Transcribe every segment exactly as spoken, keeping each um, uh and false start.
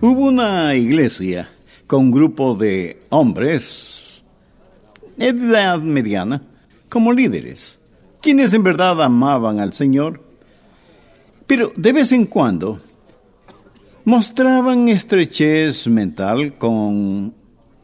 Hubo una iglesia con un grupo de hombres de edad mediana como líderes, quienes en verdad amaban al Señor, pero de vez en cuando mostraban estrechez mental con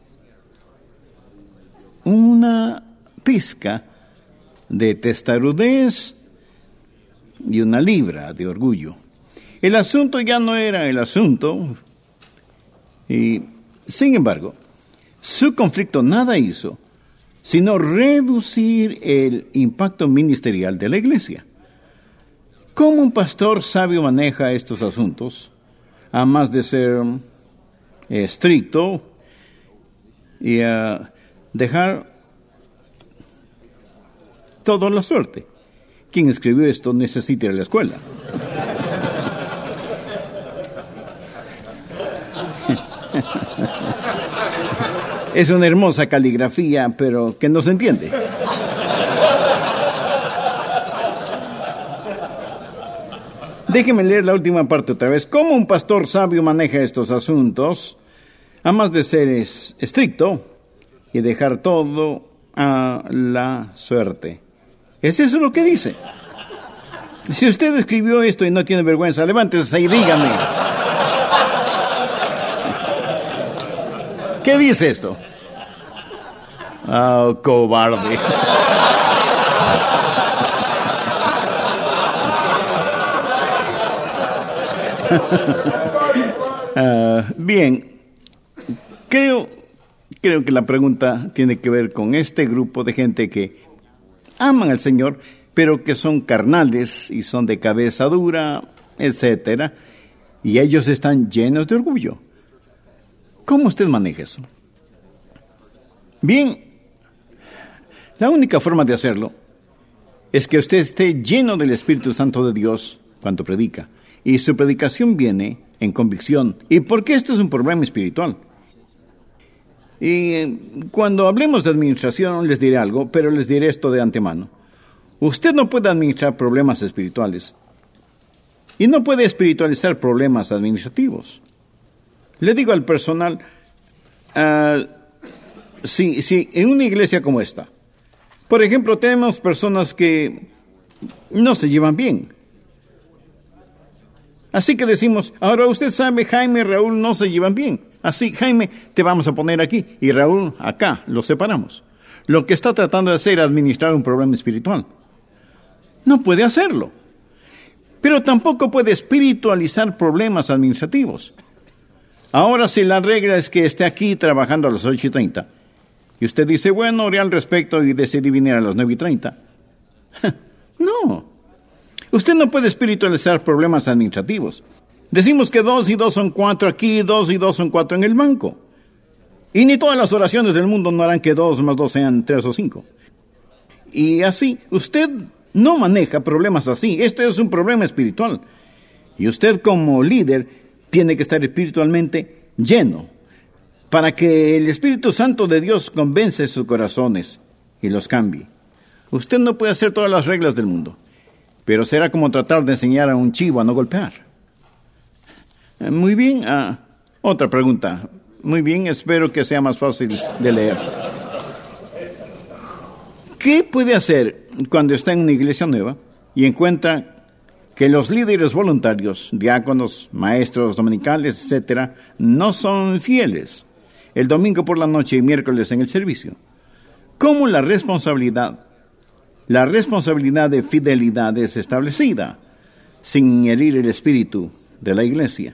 una pizca de testarudez y una libra de orgullo. El asunto ya no era el asunto, y sin embargo, su conflicto nada hizo sino reducir el impacto ministerial de la iglesia. ¿Cómo un pastor sabio maneja estos asuntos? A más de ser estricto y uh, dejar todo a la suerte. Quien escribió esto necesita ir a la escuela. Es una hermosa caligrafía, pero que no se entiende. Déjeme leer la última parte otra vez. ¿Cómo un pastor sabio maneja estos asuntos? A más de ser es, estricto y dejar todo a la suerte. ¿Es eso lo que dice? Si usted escribió esto y no tiene vergüenza, levántese y dígame. ¿Qué dice esto? Ah, oh, cobarde. uh, bien, creo, creo que la pregunta tiene que ver con este grupo de gente que aman al Señor, pero que son carnales y son de cabeza dura, etcétera, y ellos están llenos de orgullo. ¿Cómo usted maneja eso? Bien, la única forma de hacerlo es que usted esté lleno del Espíritu Santo de Dios cuando predica. Y su predicación viene en convicción. ¿Y por qué esto es un problema espiritual? Y cuando hablemos de administración les diré algo, pero les diré esto de antemano. Usted no puede administrar problemas espirituales. Y no puede espiritualizar problemas administrativos. Le digo al personal, uh, si, si en una iglesia como esta, por ejemplo, tenemos personas que no se llevan bien. Así que decimos, ahora usted sabe, Jaime y Raúl no se llevan bien. Así, Jaime, te vamos a poner aquí y Raúl acá, los separamos. Lo que está tratando de hacer es administrar un problema espiritual. No puede hacerlo. Pero tampoco puede espiritualizar problemas administrativos. Ahora, si la regla es que esté aquí trabajando a las ocho y treinta, y usted dice, bueno, oré al respecto y decidí venir a las nueve y treinta. No. Usted no puede espiritualizar problemas administrativos. Decimos que dos y dos son cuatro aquí, dos y dos son cuatro en el banco. Y ni todas las oraciones del mundo no harán que dos más dos sean tres o cinco. Y así, usted no maneja problemas así. Este es un problema espiritual. Y usted como líder tiene que estar espiritualmente lleno para que el Espíritu Santo de Dios convence sus corazones y los cambie. Usted no puede hacer todas las reglas del mundo, pero será como tratar de enseñar a un chivo a no golpear. Muy bien, uh, otra pregunta. Muy bien, espero que sea más fácil de leer. ¿Qué puede hacer cuando está en una iglesia nueva y encuentra que los líderes voluntarios, diáconos, maestros dominicales, etcétera, no son fieles el domingo por la noche y miércoles en el servicio? ¿Cómo la responsabilidad, la responsabilidad de fidelidad es establecida sin herir el espíritu de la iglesia?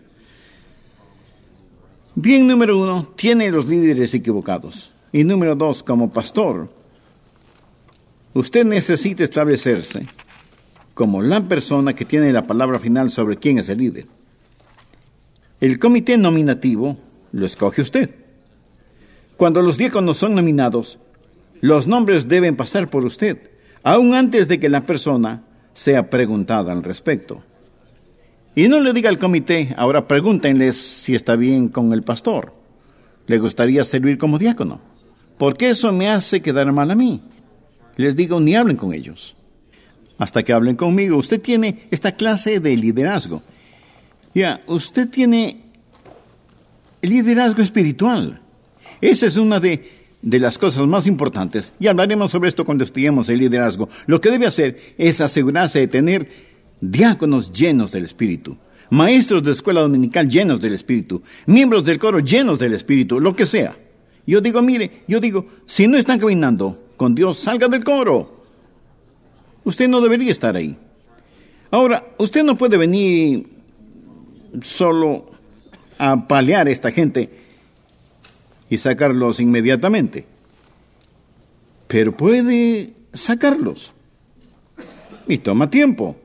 Bien, número uno, tiene los líderes equivocados. Y número dos, como pastor, usted necesita establecerse como la persona que tiene la palabra final sobre quién es el líder. El comité nominativo lo escoge usted. Cuando los diáconos son nominados, los nombres deben pasar por usted, aún antes de que la persona sea preguntada al respecto. Y no le diga al comité, ahora pregúntenles si está bien con el pastor. ¿Le gustaría servir como diácono? Porque eso me hace quedar mal a mí. Les digo, ni hablen con ellos. Hasta que hablen conmigo. Usted tiene esta clase de liderazgo. Ya, usted tiene el liderazgo espiritual. Esa es una de, de las cosas más importantes. Y hablaremos sobre esto cuando estudiemos el liderazgo. Lo que debe hacer es asegurarse de tener diáconos llenos del Espíritu, maestros de escuela dominical llenos del Espíritu, miembros del coro llenos del Espíritu, lo que sea. Yo digo, mire, yo digo, si no están caminando con Dios, salga del coro. Usted no debería estar ahí. Ahora, usted no puede venir solo a palear a esta gente y sacarlos inmediatamente, pero puede sacarlos. Y toma tiempo.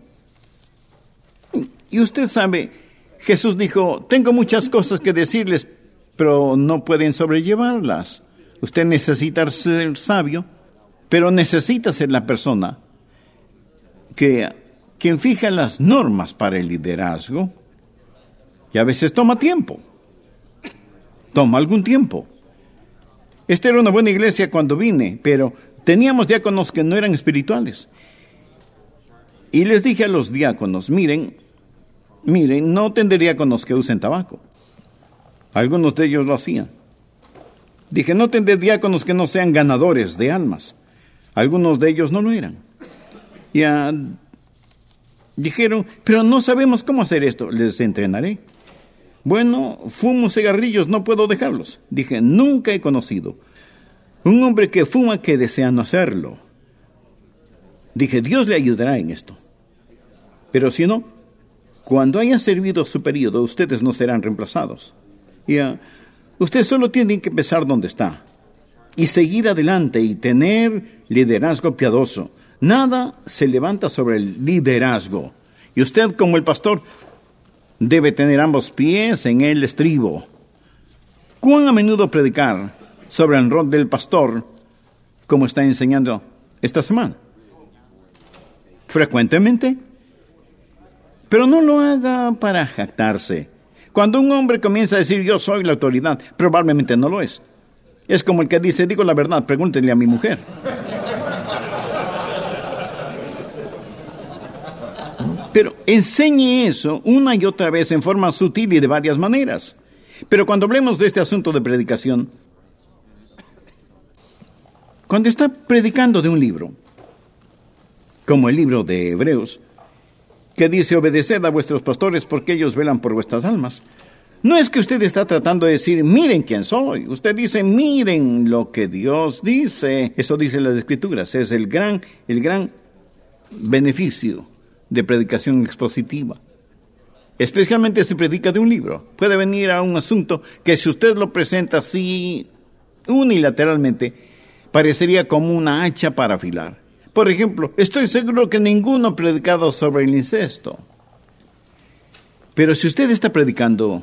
Y usted sabe, Jesús dijo, tengo muchas cosas que decirles, pero no pueden sobrellevarlas. Usted necesita ser sabio, pero necesita ser la persona que quien fija las normas para el liderazgo. Y a veces toma tiempo. Toma algún tiempo. Esta era una buena iglesia cuando vine, pero teníamos diáconos que no eran espirituales. Y les dije a los diáconos, miren, miren, no tendré diáconos que usen tabaco. Algunos de ellos lo hacían. Dije, no tendré diáconos que no sean ganadores de almas. Algunos de ellos no lo eran. Ya dijeron, pero no sabemos cómo hacer esto. Les entrenaré. Bueno, fumo cigarrillos, no puedo dejarlos. Dije, nunca he conocido un hombre que fuma que desea no hacerlo. Dije, Dios le ayudará en esto. Pero si no, cuando haya servido su periodo, ustedes no serán reemplazados. Ya, usted solo tiene que empezar donde está y seguir adelante y tener liderazgo piadoso. Nada se levanta sobre el liderazgo. Y usted, como el pastor, debe tener ambos pies en el estribo. ¿Cuán a menudo predicar sobre el rol del pastor, como está enseñando esta semana? ¿Frecuentemente? Pero no lo haga para jactarse. Cuando un hombre comienza a decir, yo soy la autoridad, probablemente no lo es. Es como el que dice, digo la verdad, pregúntenle a mi mujer. Pero enseñe eso una y otra vez en forma sutil y de varias maneras. Pero cuando hablemos de este asunto de predicación, cuando está predicando de un libro, como el libro de Hebreos, que dice, obedeced a vuestros pastores porque ellos velan por vuestras almas, no es que usted está tratando de decir, miren quién soy. Usted dice, miren lo que Dios dice. Eso dice las Escrituras. Es el gran, el gran beneficio de predicación expositiva. Especialmente si predica de un libro. Puede venir a un asunto que si usted lo presenta así unilateralmente, parecería como una hacha para afilar. Por ejemplo, estoy seguro que ninguno ha predicado sobre el incesto. Pero si usted está predicando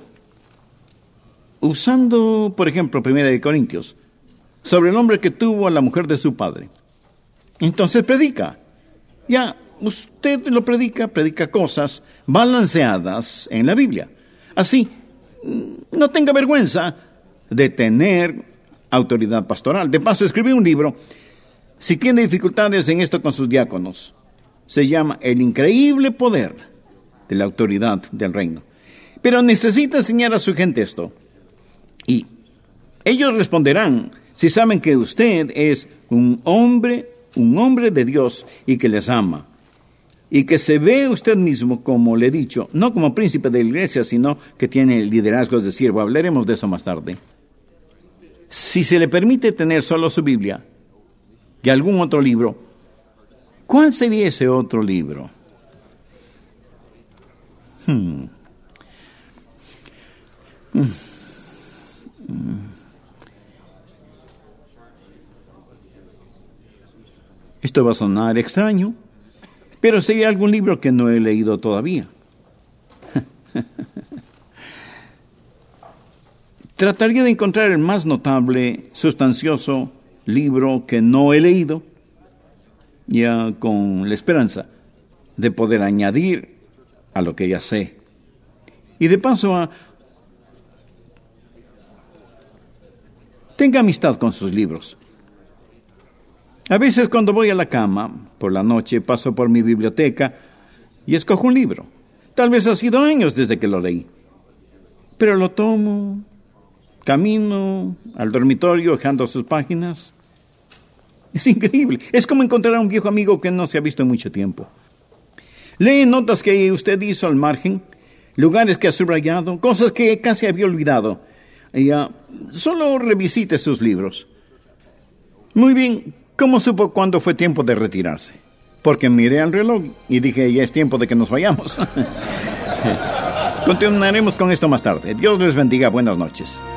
usando, por ejemplo, Primera de Corintios, sobre el hombre que tuvo a la mujer de su padre, entonces predica. Ya, usted lo predica, predica cosas balanceadas en la Biblia. Así, no tenga vergüenza de tener autoridad pastoral. De paso, escribí un libro. Si tiene dificultades en esto con sus diáconos, se llama El increíble poder de la autoridad del reino. Pero necesita enseñar a su gente esto. Y ellos responderán si saben que usted es un hombre, un hombre de Dios y que les ama. Y que se ve usted mismo, como le he dicho, no como príncipe de la iglesia, sino que tiene el liderazgo de siervo. Hablaremos de eso más tarde. Si se le permite tener solo su Biblia y algún otro libro, ¿cuál sería ese otro libro? Hmm. Hmm. Esto va a sonar extraño, pero sería algún libro que no he leído todavía. Trataría de encontrar el más notable, sustancioso libro que no he leído, ya con la esperanza de poder añadir a lo que ya sé. Y de paso, a, tenga amistad con sus libros. A veces cuando voy a la cama, por la noche, paso por mi biblioteca y escojo un libro. Tal vez ha sido años desde que lo leí. Pero lo tomo camino al dormitorio dejando sus páginas. Es increíble. Es como encontrar a un viejo amigo que no se ha visto en mucho tiempo. Lee notas que usted hizo al margen, lugares que ha subrayado, cosas que casi había olvidado. Y, uh, solo revisite sus libros. Muy bien, ¿cómo supo cuándo fue tiempo de retirarse? Porque miré al reloj y dije, ya es tiempo de que nos vayamos. Continuaremos con esto más tarde. Dios les bendiga. Buenas noches.